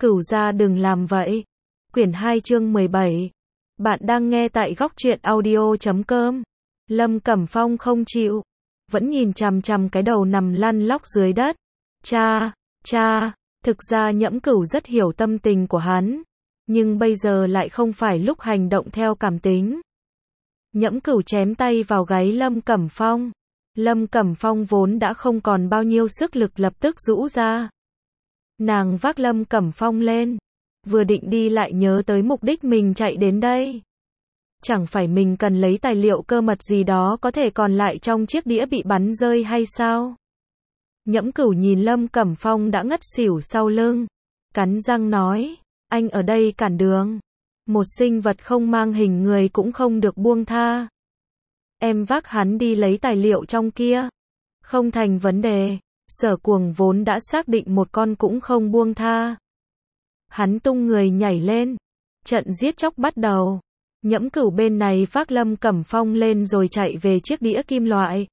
Cửu gia đừng làm vậy. Quyển 2 chương 17. Bạn đang nghe tại góc truyện audio.com. Lâm Cẩm Phong không chịu, vẫn nhìn chằm chằm cái đầu nằm lăn lóc dưới đất. Cha, thực ra Nhẫm Cửu rất hiểu tâm tình của hắn, nhưng bây giờ lại không phải lúc hành động theo cảm tính. Nhẫm Cửu chém tay vào gáy Lâm Cẩm Phong. Lâm Cẩm Phong vốn đã không còn bao nhiêu sức lực lập tức rũ ra. Nàng vác Lâm Cẩm Phong lên, vừa định đi lại nhớ tới mục đích mình chạy đến đây. Chẳng phải mình cần lấy tài liệu cơ mật gì đó có thể còn lại trong chiếc đĩa bị bắn rơi hay sao? Nhẫm Cửu nhìn Lâm Cẩm Phong đã ngất xỉu sau lưng, cắn răng nói, anh ở đây cản đường. Một sinh vật không mang hình người cũng không được buông tha. Em vác hắn đi lấy tài liệu trong kia. Không thành vấn đề. Sở Cuồng vốn đã xác định một con cũng không buông tha. Hắn tung người nhảy lên. Trận giết chóc bắt đầu. Nhẫm Cửu bên này vác Lâm Cẩm Phong lên rồi chạy về chiếc đĩa kim loại.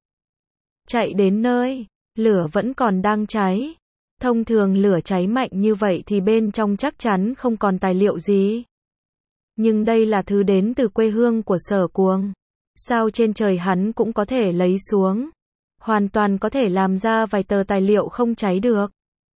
Chạy đến nơi, lửa vẫn còn đang cháy. Thông thường lửa cháy mạnh như vậy thì bên trong chắc chắn không còn tài liệu gì. Nhưng đây là thứ đến từ quê hương của Sở Cuồng. Sao trên trời hắn cũng có thể lấy xuống. Hoàn toàn có thể làm ra vài tờ tài liệu không cháy được.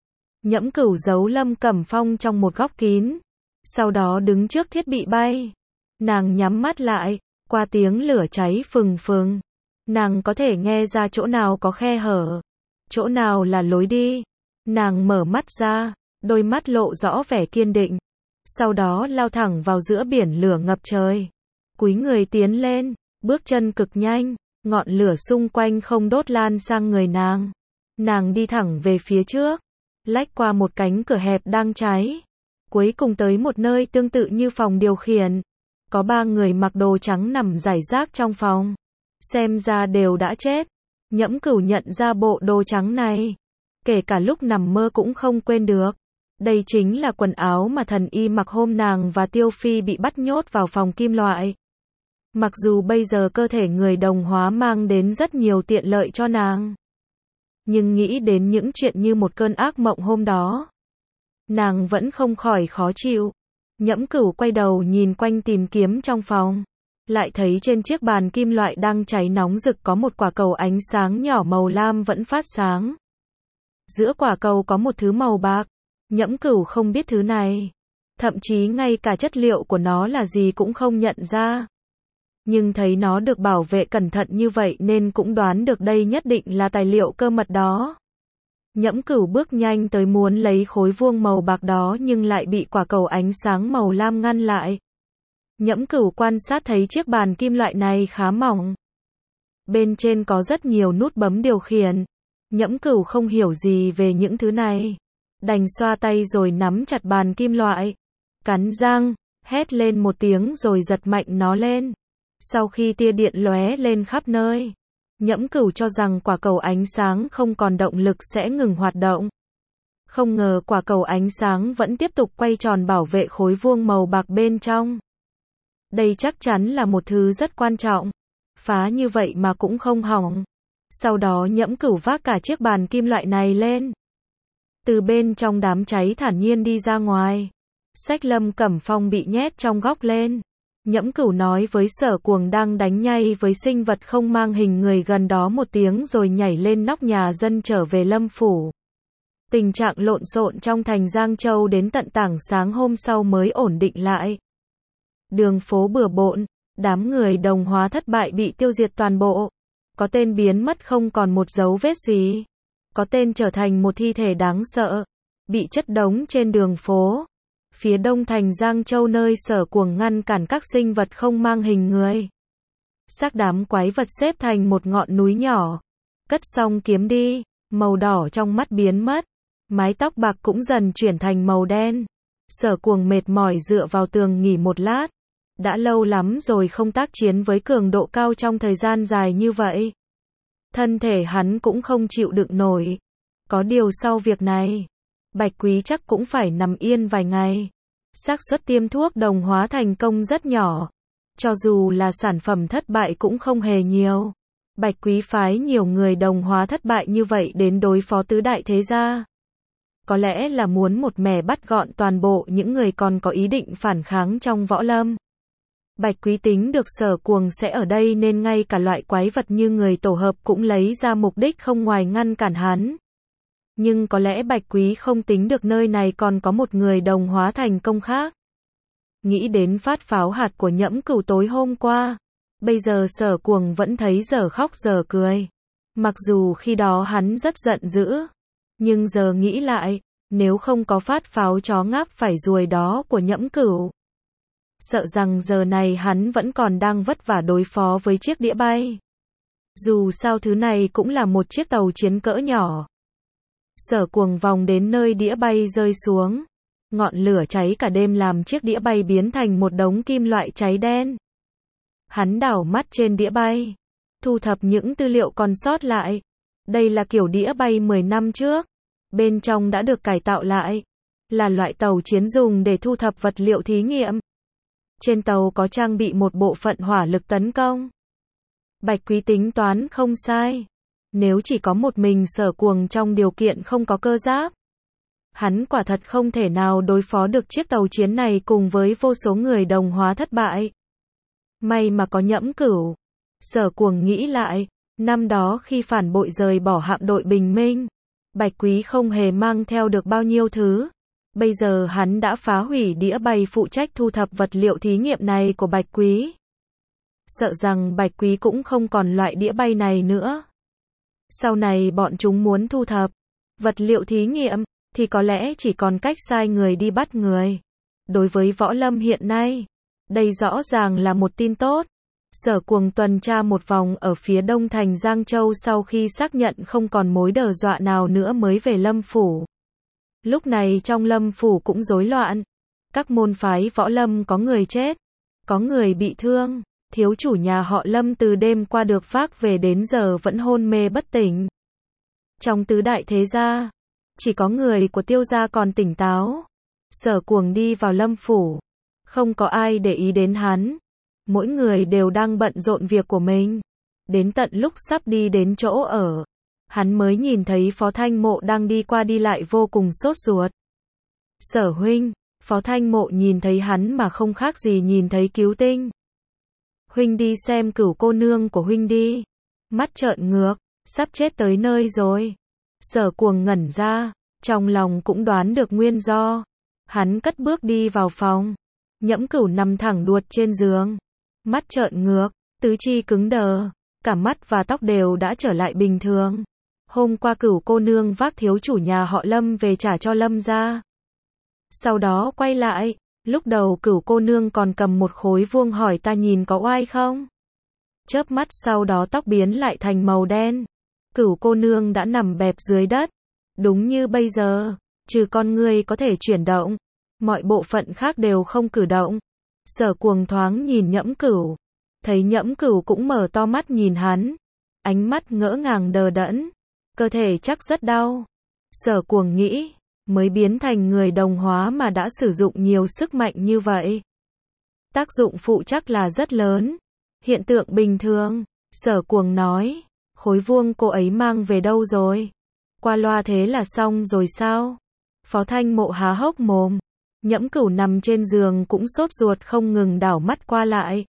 Nhẫm Cửu giấu Lâm Cẩm Phong trong một góc kín. Sau đó đứng trước thiết bị bay. Nàng nhắm mắt lại, qua tiếng lửa cháy phừng phừng. Nàng có thể nghe ra chỗ nào có khe hở, chỗ nào là lối đi. Nàng mở mắt ra, đôi mắt lộ rõ vẻ kiên định. Sau đó lao thẳng vào giữa biển lửa ngập trời. Cúi người tiến lên, bước chân cực nhanh, ngọn lửa xung quanh không đốt lan sang người nàng. Nàng đi thẳng về phía trước, lách qua một cánh cửa hẹp đang cháy. Cuối cùng tới một nơi tương tự như phòng điều khiển. Có 3 người mặc đồ trắng nằm rải rác trong phòng. Xem ra đều đã chết. Nhẫm Cửu nhận ra bộ đồ trắng này. Kể cả lúc nằm mơ cũng không quên được. Đây chính là quần áo mà thần y mặc hôm nàng và Tiêu Phi bị bắt nhốt vào phòng kim loại. Mặc dù bây giờ cơ thể người đồng hóa mang đến rất nhiều tiện lợi cho nàng. Nhưng nghĩ đến những chuyện như một cơn ác mộng hôm đó. Nàng vẫn không khỏi khó chịu. Nhẫm Cửu quay đầu nhìn quanh tìm kiếm trong phòng. Lại thấy trên chiếc bàn kim loại đang cháy nóng rực có một quả cầu ánh sáng nhỏ màu lam vẫn phát sáng. Giữa quả cầu có một thứ màu bạc. Nhẫm Cửu không biết thứ này. Thậm chí ngay cả chất liệu của nó là gì cũng không nhận ra. Nhưng thấy nó được bảo vệ cẩn thận như vậy nên cũng đoán được đây nhất định là tài liệu cơ mật đó. Nhẫm Cửu bước nhanh tới muốn lấy khối vuông màu bạc đó nhưng lại bị quả cầu ánh sáng màu lam ngăn lại. Nhẫm Cửu quan sát thấy chiếc bàn kim loại này khá mỏng. Bên trên có rất nhiều nút bấm điều khiển. Nhẫm Cửu không hiểu gì về những thứ này. Đành xoa tay rồi nắm chặt bàn kim loại. Cắn răng, hét lên một tiếng rồi giật mạnh nó lên. Sau khi tia điện lóe lên khắp nơi, Nhẫm Cửu cho rằng quả cầu ánh sáng không còn động lực sẽ ngừng hoạt động. Không ngờ quả cầu ánh sáng vẫn tiếp tục quay tròn bảo vệ khối vuông màu bạc bên trong. Đây chắc chắn là một thứ rất quan trọng. Phá như vậy mà cũng không hỏng. Sau đó Nhẫm Cửu vác cả chiếc bàn kim loại này lên. Từ bên trong đám cháy thản nhiên đi ra ngoài. Xách Lâm Cẩm Phong bị nhét trong góc lên. Nhẫm Cửu nói với Sở Cuồng đang đánh nhay với sinh vật không mang hình người gần đó một tiếng rồi nhảy lên nóc nhà dân trở về Lâm Phủ. Tình trạng lộn xộn trong thành Giang Châu đến tận tảng sáng hôm sau mới ổn định lại. Đường phố bừa bộn, đám người đồng hóa thất bại bị tiêu diệt toàn bộ. Có tên biến mất không còn một dấu vết gì. Có tên trở thành một thi thể đáng sợ, bị chất đống trên đường phố. Phía đông thành Giang Châu nơi Sở Cuồng ngăn cản các sinh vật không mang hình người. Xác đám quái vật xếp thành một ngọn núi nhỏ. Cất xong kiếm đi, màu đỏ trong mắt biến mất. Mái tóc bạc cũng dần chuyển thành màu đen. Sở Cuồng mệt mỏi dựa vào tường nghỉ một lát. Đã lâu lắm rồi không tác chiến với cường độ cao trong thời gian dài như vậy. Thân thể hắn cũng không chịu đựng nổi. Có điều sau việc này, Bạch Quý chắc cũng phải nằm yên vài ngày. Xác suất tiêm thuốc đồng hóa thành công rất nhỏ. Cho dù là sản phẩm thất bại cũng không hề nhiều. Bạch Quý phái nhiều người đồng hóa thất bại như vậy đến đối phó tứ đại thế gia. có lẽ là muốn một mẻ bắt gọn toàn bộ những người còn có ý định phản kháng trong võ lâm. Bạch Quý tính được Sở Cuồng sẽ ở đây nên ngay cả loại quái vật như người tổ hợp cũng lấy ra mục đích không ngoài ngăn cản hắn. Nhưng có lẽ Bạch Quý không tính được nơi này còn có một người đồng hóa thành công khác. Nghĩ đến phát pháo hạt của Nhẫm Cửu tối hôm qua, bây giờ Sở Cuồng vẫn thấy dở khóc dở cười. Mặc dù khi đó hắn rất giận dữ, nhưng giờ nghĩ lại, nếu không có phát pháo chó ngáp phải ruồi đó của Nhẫm Cửu, sợ rằng giờ này hắn vẫn còn đang vất vả đối phó với chiếc đĩa bay. Dù sao thứ này cũng là một chiếc tàu chiến cỡ nhỏ. Sở Cuồng vòng đến nơi đĩa bay rơi xuống. Ngọn lửa cháy cả đêm làm chiếc đĩa bay biến thành một đống kim loại cháy đen. Hắn đảo mắt trên đĩa bay, thu thập những tư liệu còn sót lại. Đây là kiểu đĩa bay 10 năm trước. Bên trong đã được cải tạo lại. Là loại tàu chiến dùng để thu thập vật liệu thí nghiệm. Trên tàu có trang bị một bộ phận hỏa lực tấn công. Bạch Quý tính toán không sai. Nếu chỉ có một mình Sở Cuồng trong điều kiện không có cơ giáp, hắn quả thật không thể nào đối phó được chiếc tàu chiến này cùng với vô số người đồng hóa thất bại. May mà có Nhẫm Cửu. Sở Cuồng nghĩ lại, năm đó khi phản bội rời bỏ hạm đội Bình Minh, Bạch Quý không hề mang theo được bao nhiêu thứ. Bây giờ hắn đã phá hủy đĩa bay phụ trách thu thập vật liệu thí nghiệm này của Bạch Quý. Sợ rằng Bạch Quý cũng không còn loại đĩa bay này nữa. Sau này bọn chúng muốn thu thập vật liệu thí nghiệm, thì có lẽ chỉ còn cách sai người đi bắt người. Đối với võ lâm hiện nay, đây rõ ràng là một tin tốt. Sở Cuồng tuần tra một vòng ở phía đông thành Giang Châu sau khi xác nhận không còn mối đe dọa nào nữa mới về Lâm Phủ. Lúc này trong Lâm Phủ cũng rối loạn. Các môn phái võ lâm có người chết, có người bị thương. Thiếu chủ nhà họ Lâm từ đêm qua được vác về đến giờ vẫn hôn mê bất tỉnh. Trong tứ đại thế gia, chỉ có người của Tiêu gia còn tỉnh táo. Sở Cuồng đi vào Lâm Phủ, không có ai để ý đến hắn. Mỗi người đều đang bận rộn việc của mình. Đến tận lúc sắp đi đến chỗ ở, hắn mới nhìn thấy Phó Thanh Mộ đang đi qua đi lại vô cùng sốt ruột. Sở huynh, Phó Thanh Mộ nhìn thấy hắn mà không khác gì nhìn thấy cứu tinh. Huynh đi xem Cửu cô nương của huynh đi. Mắt trợn ngược, sắp chết tới nơi rồi. Sở Cuồng ngẩn ra, trong lòng cũng đoán được nguyên do. Hắn cất bước đi vào phòng. Nhẫm Cửu nằm thẳng đuột trên giường. Mắt trợn ngược, tứ chi cứng đờ, cả mắt và tóc đều đã trở lại bình thường. Hôm qua Cửu cô nương vác thiếu chủ nhà họ Lâm về trả cho Lâm gia. Sau đó quay lại, lúc đầu Cửu cô nương còn cầm một khối vuông hỏi ta nhìn có oai không? Chớp mắt sau đó tóc biến lại thành màu đen. Cửu cô nương đã nằm bẹp dưới đất. Đúng như bây giờ, trừ con ngươi có thể chuyển động, mọi bộ phận khác đều không cử động. Sở Cuồng thoáng nhìn Nhẫm Cửu, thấy Nhẫm Cửu cũng mở to mắt nhìn hắn, ánh mắt ngỡ ngàng đờ đẫn, cơ thể chắc rất đau. Sở Cuồng nghĩ, mới biến thành người đồng hóa mà đã sử dụng nhiều sức mạnh như vậy. Tác dụng phụ chắc là rất lớn. Hiện tượng bình thường. Sở Cuồng nói, khối vuông cô ấy mang về đâu rồi? Qua loa thế là xong rồi sao? Phó Thanh Mộ há hốc mồm. Nhẫm Cửu nằm trên giường cũng sốt ruột không ngừng đảo mắt qua lại.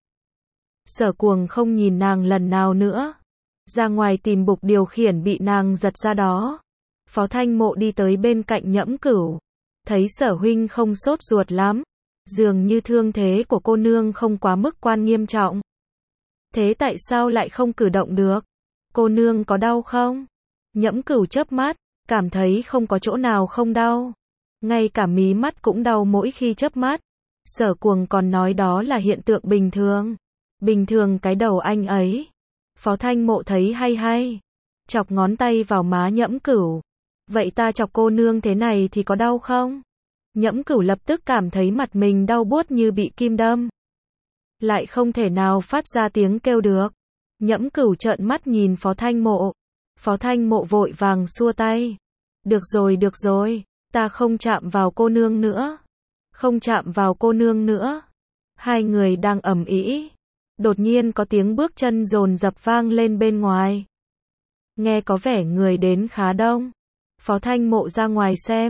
Sở Cuồng không nhìn nàng lần nào nữa. Ra ngoài tìm bục điều khiển bị nàng giật ra đó. Phó Thanh Mộ đi tới bên cạnh Nhẫm Cửu. Thấy Sở huynh không sốt ruột lắm. Dường như thương thế của cô nương không quá mức quan nghiêm trọng. Thế tại sao lại không cử động được? Cô nương có đau không? Nhẫm Cửu chớp mắt, cảm thấy không có chỗ nào không đau. Ngay cả mí mắt cũng đau mỗi khi chớp mắt. Sở Cuồng còn nói đó là hiện tượng bình thường. Bình thường cái đầu anh ấy. Phó Thanh Mộ thấy hay hay. Chọc ngón tay vào má Nhẫm Cửu. Vậy ta chọc cô nương thế này thì có đau không? Nhẫm Cửu lập tức cảm thấy mặt mình đau buốt như bị kim đâm. Lại không thể nào phát ra tiếng kêu được. Nhẫm Cửu trợn mắt nhìn Phó Thanh Mộ. Phó Thanh Mộ vội vàng xua tay. Được rồi, ta không chạm vào cô nương nữa. Không chạm vào cô nương nữa. Hai người đang ầm ĩ. Đột nhiên có tiếng bước chân dồn dập vang lên bên ngoài. Nghe có vẻ người đến khá đông. Phó Thanh Mộ ra ngoài xem.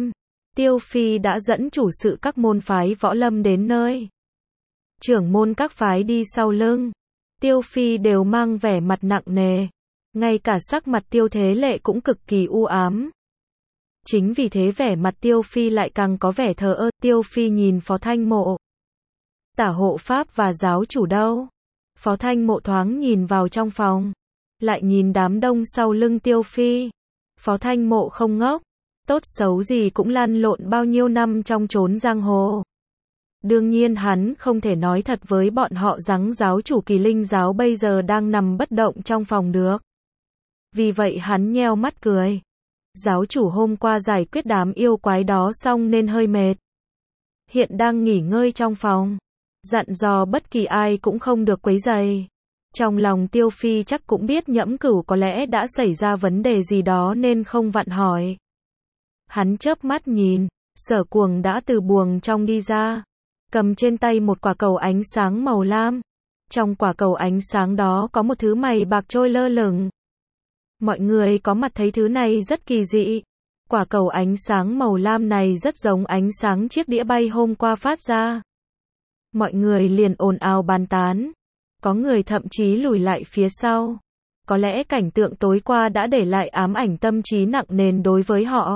Tiêu Phi đã dẫn chủ sự các môn phái võ lâm đến nơi. Trưởng môn các phái đi sau lưng. Tiêu Phi đều mang vẻ mặt nặng nề. Ngay cả sắc mặt Tiêu Thế Lệ cũng cực kỳ u ám. Chính vì thế vẻ mặt Tiêu Phi lại càng có vẻ thờ ơ. Tiêu Phi nhìn Phó Thanh Mộ. Tả hộ pháp và giáo chủ đâu? Phó Thanh Mộ thoáng nhìn vào trong phòng. Lại nhìn đám đông sau lưng Tiêu Phi. Phó Thanh Mộ không ngốc. Tốt xấu gì cũng lăn lộn bao nhiêu năm trong chốn giang hồ. Đương nhiên hắn không thể nói thật với bọn họ rằng giáo chủ Kỳ Linh giáo bây giờ đang nằm bất động trong phòng được. Vì vậy hắn nheo mắt cười. Giáo chủ hôm qua giải quyết đám yêu quái đó xong nên hơi mệt. Hiện đang nghỉ ngơi trong phòng. Dặn dò bất kỳ ai cũng không được quấy rầy. Trong lòng Tiêu Phi chắc cũng biết Nhẫm Cửu có lẽ đã xảy ra vấn đề gì đó nên không vặn hỏi. Hắn chớp mắt nhìn, Sở Cuồng đã từ buồng trong đi ra. Cầm trên tay một quả cầu ánh sáng màu lam. Trong quả cầu ánh sáng đó có một thứ mày bạc trôi lơ lửng. Mọi người có mặt thấy thứ này rất kỳ dị. Quả cầu ánh sáng màu lam này rất giống ánh sáng chiếc đĩa bay hôm qua phát ra. Mọi người liền ồn ào bàn tán. Có người thậm chí lùi lại phía sau. Có lẽ cảnh tượng tối qua đã để lại ám ảnh tâm trí nặng nề đối với họ.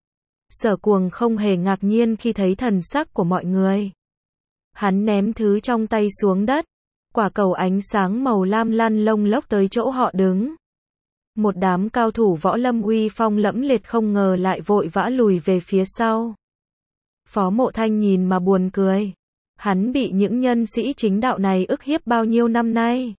Sở Cuồng không hề ngạc nhiên khi thấy thần sắc của mọi người. Hắn ném thứ trong tay xuống đất. Quả cầu ánh sáng màu lam lăn lông lốc tới chỗ họ đứng. Một đám cao thủ võ lâm uy phong lẫm liệt không ngờ lại vội vã lùi về phía sau. Phó Mộ Thanh nhìn mà buồn cười. Hắn bị những nhân sĩ chính đạo này ức hiếp bao nhiêu năm nay.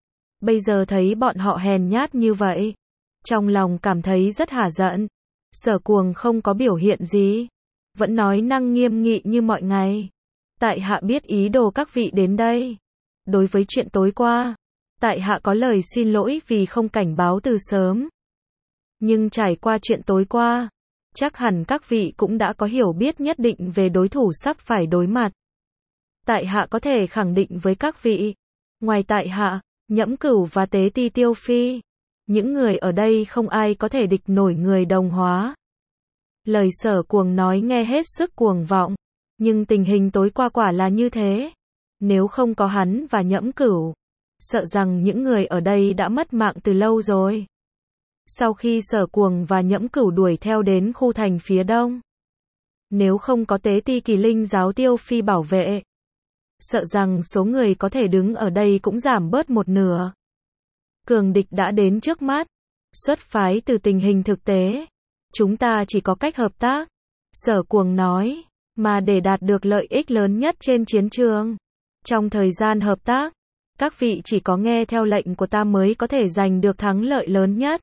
Bây giờ thấy bọn họ hèn nhát như vậy. Trong lòng cảm thấy rất hả giận. Sở Cuồng không có biểu hiện gì. Vẫn nói năng nghiêm nghị như mọi ngày. Tại hạ biết ý đồ các vị đến đây. Đối với chuyện tối qua, tại hạ có lời xin lỗi vì không cảnh báo từ sớm. Nhưng trải qua chuyện tối qua, chắc hẳn các vị cũng đã có hiểu biết nhất định về đối thủ sắp phải đối mặt. Tại hạ có thể khẳng định với các vị, ngoài tại hạ, Nhẫm Cửu và Tế Ti Tiêu Phi, những người ở đây không ai có thể địch nổi người Đồng Hóa. Lời Sở Cuồng nói nghe hết sức cuồng vọng, nhưng tình hình tối qua quả là như thế. Nếu không có hắn và Nhẫm Cửu, sợ rằng những người ở đây đã mất mạng từ lâu rồi. Sau khi Sở Cuồng và Nhẫm Cửu đuổi theo đến khu thành phía đông, nếu không có Tế Ti Kỳ Linh giáo Tiêu Phi bảo vệ, sợ rằng số người có thể đứng ở đây cũng giảm bớt một nửa. Cường địch đã đến trước mắt. Xuất phái từ tình hình thực tế, chúng ta chỉ có cách hợp tác. Sở Cuồng nói, mà để đạt được lợi ích lớn nhất trên chiến trường. Trong thời gian hợp tác, các vị chỉ có nghe theo lệnh của ta mới có thể giành được thắng lợi lớn nhất.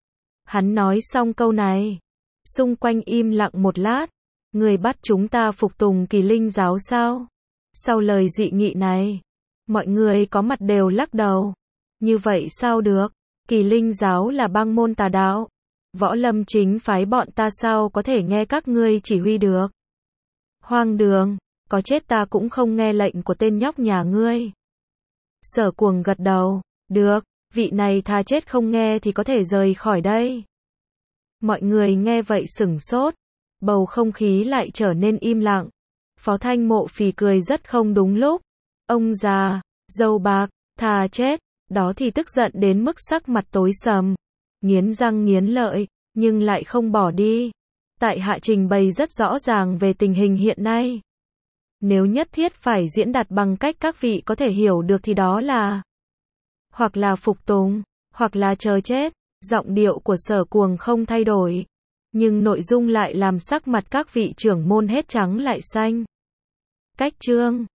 Hắn nói xong câu này, xung quanh im lặng một lát. Người bắt chúng ta phục tùng Kỳ Linh giáo sao? Sau lời dị nghị này, mọi người có mặt đều lắc đầu. Như vậy sao được? Kỳ Linh giáo là bang môn tà đạo. Võ lâm chính phái bọn ta sao có thể nghe các ngươi chỉ huy được? Hoang đường, có chết ta cũng không nghe lệnh của tên nhóc nhà ngươi. Sở Cuồng gật đầu, được, vị này thà chết không nghe thì có thể rời khỏi đây. Mọi người nghe vậy sửng sốt, bầu không khí lại trở nên im lặng. Phó Thanh Mộ phì cười rất không đúng lúc. Ông già, dâu bạc, thà chết, đó thì tức giận đến mức sắc mặt tối sầm, nghiến răng nghiến lợi, nhưng lại không bỏ đi. Tại hạ trình bày rất rõ ràng về tình hình hiện nay. Nếu nhất thiết phải diễn đạt bằng cách các vị có thể hiểu được thì đó là hoặc là phục tùng, hoặc là chờ chết. Giọng điệu của Sở Cuồng không thay đổi, nhưng nội dung lại làm sắc mặt các vị trưởng môn hết trắng lại xanh. Cách chương